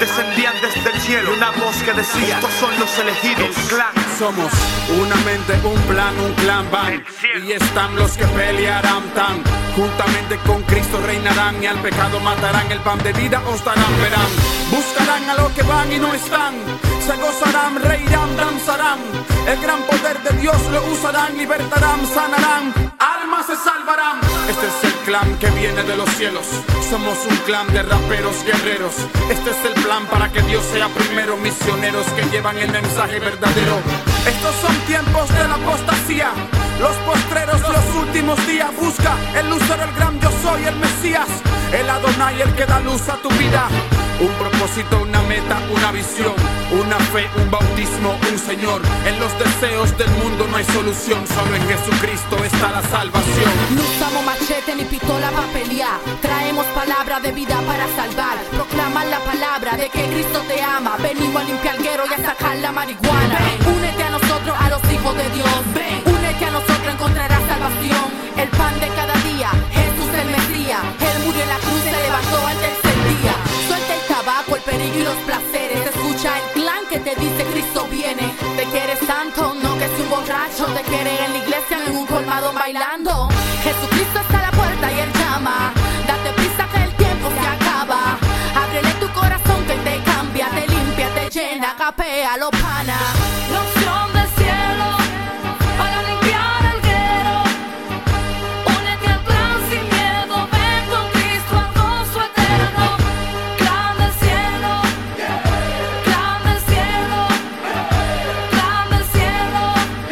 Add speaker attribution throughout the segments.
Speaker 1: descendían desde el cielo. Una voz que decía: estos son los elegidos. El clan.
Speaker 2: Somos una mente, un plan, un clan van. Y están los que pelearán tan. Juntamente con Cristo reinarán y al pecado matarán. El pan de vida os darán, verán. Buscarán a los que van y no están. Se gozarán, reirán, danzarán. El gran poder de Dios lo usarán. Libertarán, sanarán, almas se salvarán. Este es el clan que viene de los cielos. Somos un clan de raperos guerreros. Este es el plan para que Dios sea primero. Misioneros que llevan el mensaje verdadero. Estos son tiempos de la apostasía. Los postreros, los últimos días. Busca el lucero, el gran yo soy, el Mesías. El Adonai, el que da luz a tu vida. Un propósito, una meta, una visión. Una fe, un bautismo, un Señor. En los deseos del mundo no hay solución. Solo en Jesucristo está la salvación.
Speaker 3: No usamos machete ni pistola para pelear. Traemos palabra de vida para salvar. Proclaman la palabra de que Cristo te ama. Venimos a limpiar el guero y a sacar la marihuana. Únete a nosotros, a los hijos de Dios. Únete a nosotros, encontrarás salvación. El pan de cada día, Jesús el Mesías. Él murió en la cruz, se levantó al tercer día. Suelta el tabaco, el peligro y los placeres. Escucha el clan que te dice Cristo viene. Te quieres tanto, no que si un borracho. Te quiere en la iglesia, en un colmado bailando. Jesucristo está a la puerta y Él llama. Date prisa que el tiempo se acaba. Ábrele tu corazón que te cambia, te limpia, te llena, capea, lo pana. La opción del cielo para limpiar el guero. Únete al plan sin miedo, ven con Cristo al gozo eterno. Clan del cielo, clan del cielo, clan del cielo,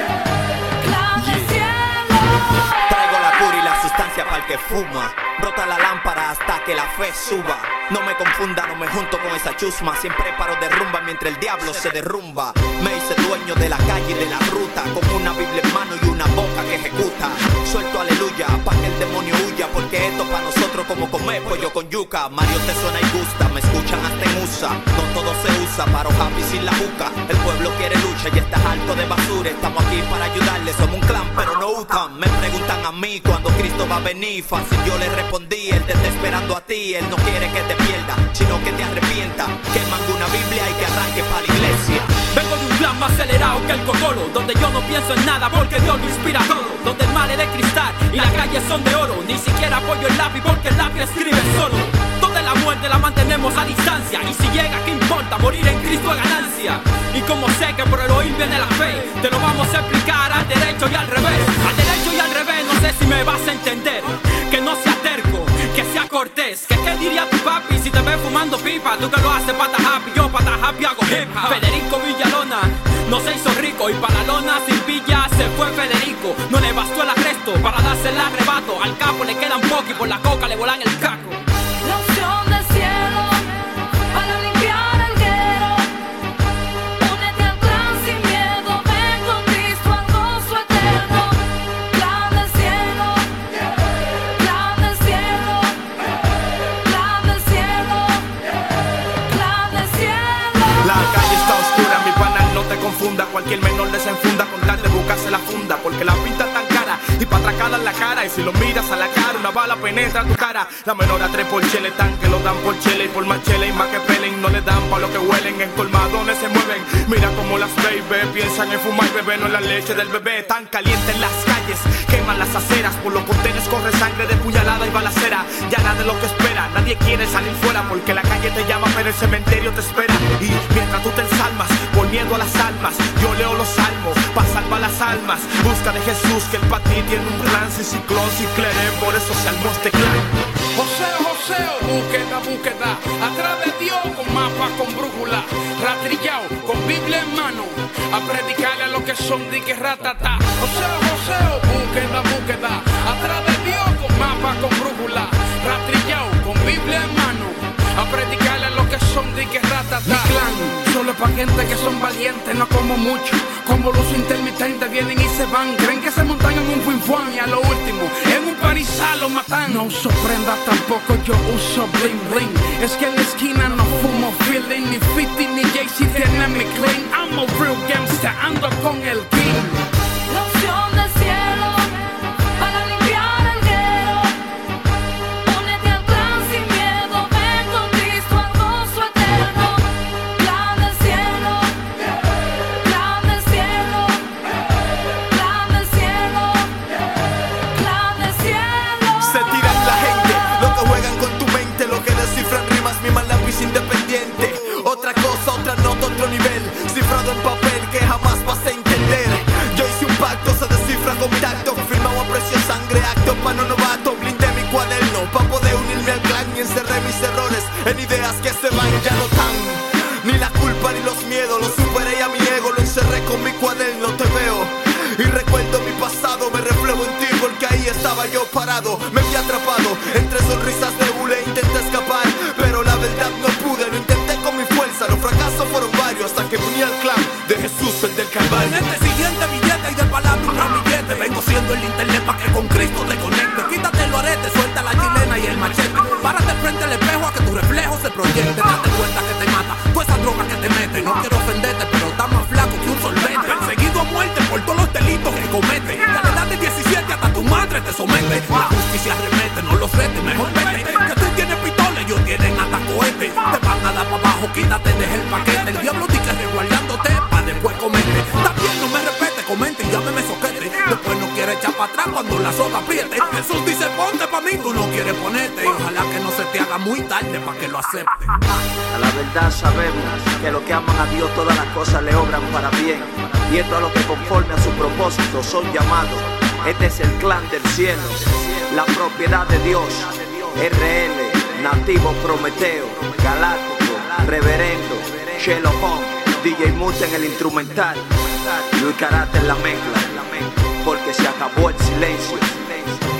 Speaker 3: clan del cielo.
Speaker 4: Traigo la cura y la sustancia para el que fuma. Brota la lámpara hasta que la fe suba. No me confunda, no me junto con esa chusma. Siempre paro de rumba mientras el diablo se derrumba. Me hice dueño de la calle y de la ruta, con una Biblia en mano y una boca que ejecuta. Suelto aleluya, pa' que el demonio huya, porque esto pa' nosotros como comer pollo con yuca. Mario te suena y gusta, me escuchan hasta en USA. No todo se usa, paro happy sin la juca. El pueblo quiere lucha y estás alto de basura. Estamos aquí para ayudarles, somos un clan pero no UCAM. Me preguntan a mí cuando Cristo va a venir. Fácil yo le respondí, Él te está esperando a ti. Él no quiere que te pierda, sino que te arrepienta. Que mande una Biblia y que arranque para la iglesia.
Speaker 5: Vengo de un plan más acelerado que el cocolo, donde yo no pienso en nada porque Dios lo inspira todo. Donde el mar es de cristal y las calles son de oro. Ni siquiera apoyo el lápiz porque el lápiz escribe solo. Donde la muerte la mantenemos a distancia. Y si llega, ¿qué importa? Morir en Cristo es ganancia. Y como sé que por el oír viene la fe, te lo vamos a explicar al derecho y al revés. Al derecho y al revés, no sé si me vas a entender. Que no sea terco, que sea cortés. Que qué diría tu papi si te ves fumando pipa. Tú que lo haces pata happy, yo pata happy hago hip hop. Federico Villalona no se hizo rico y para la lona sin villa se fue Federico. No le bastó el arresto para darse el arrebato. Al capo le quedan poco y por la coca le volan el caco.
Speaker 3: La opción del cielo para limpiar el guero. Únete al plan sin miedo, ven con Cristo al gozo eterno. Clan del cielo, clan del cielo, clan del cielo, clan del cielo.
Speaker 1: La calle está oscura, mi pana, no te confunda. Cualquier menor desenfunda con tal de buscarse la funda. Porque la pinta tan cara y pa' atracarla en la cara. Y si lo miras a la cara, una bala penetra tu cara. La menor a 3 por chele, tan que lo dan por chele. Y por más chele y más que pelen, no le dan pa' lo que huelen. En colmadones se mueven, mira como las baby piensan en fumar y beber, no en la leche del bebé. Tan caliente en las calles, queman las aceras. Por los contenes corre sangre de puñalada y balacera. Ya nada de lo que espera, nadie quiere salir fuera. Porque la calle te llama pero el cementerio te espera. Y mientras tú te ensalmas, por miedo a las almas, yo leo los salmos, pa' salvar las almas. Busca de Jesús que el pa' ti tiene un plan. Si ciclón, si cleré, por eso salmos de clan.
Speaker 2: Joseo, Joseo, búsqueda, búsqueda. Atrás de Dios con mapa, con brújula. Rastrillao, con Biblia en mano. A predicarle a los que son de que ratata. Joseo, Joseo, búsqueda, búsqueda. Atrás de Dios con mapa, con brújula. Rastrillao, con Biblia en mano. A predicarle a los que son de que ratata. Mi clan solo es pa' gente que son valientes, no como mucho. Como los intermitentes vienen y se van. Creen que se montan en un fuinfuán y a lo último en un parisá lo matan. No uso prenda, tampoco yo uso bling bling. Es que en la esquina no fumo feeling. Ni 50 ni Jay-Z tienen mi clean. I'm a real gangster, ando con el king.
Speaker 3: La opción del cielo para limpiar el guero. Únete al plan sin miedo, ven con Cristo al gozo eterno.
Speaker 4: plan y encerré mis errores en ideas que se van y ya no tan. Ni la culpa ni los miedos, lo superé y a mi ego lo encerré con mi cuaderno, te veo y recuerdo mi pasado, me reflejo en ti porque ahí estaba yo parado. Me vi atrapado entre sonrisas de hule, intenté escapar, pero la verdad no pude, lo intenté con mi fuerza, los fracasos fueron varios hasta que me uní al clan de Jesús, el del Calvario.
Speaker 5: En este siguiente billete y de palabra un ramillete, vengo siendo el internet para que con Cristo te conecte. Quítate el arete, suelta la chilena y el machete, párate frente al espejo a que tu reflejo se proyecte. Date cuenta que te mata toda esa droga que te mete. No quiero ofenderte, pero está más flaco que un solvente, perseguido a muerte por todos los delitos que comete. A la edad de 17 hasta tu madre te somete. La justicia remete, no los rete, mejor vete. Que tú tienes pistola, ellos tienen hasta cohete. Te van a dar para abajo, quítate, deja el paquete. El diablo dice resguardándote pa' después comete. También no me respete, comente y llámeme soquete. Después no quiere echar para atrás cuando la soga apriete. Jesús dice ponte pa' mí, tú no quieres ponerte. Y ojalá que no se te haga muy tarde pa' que lo acepten.
Speaker 6: A la verdad sabemos que los que aman a Dios todas las cosas le obran para bien. Y esto a los que conforme a su propósito son llamados. Este es el clan del cielo, la propiedad de Dios. RL, Nativo Prometeo, Galáctico, Reverendo, Shelo Home, DJ Mute en el instrumental, Luis Karate en la mezcla, porque se acabó el silencio.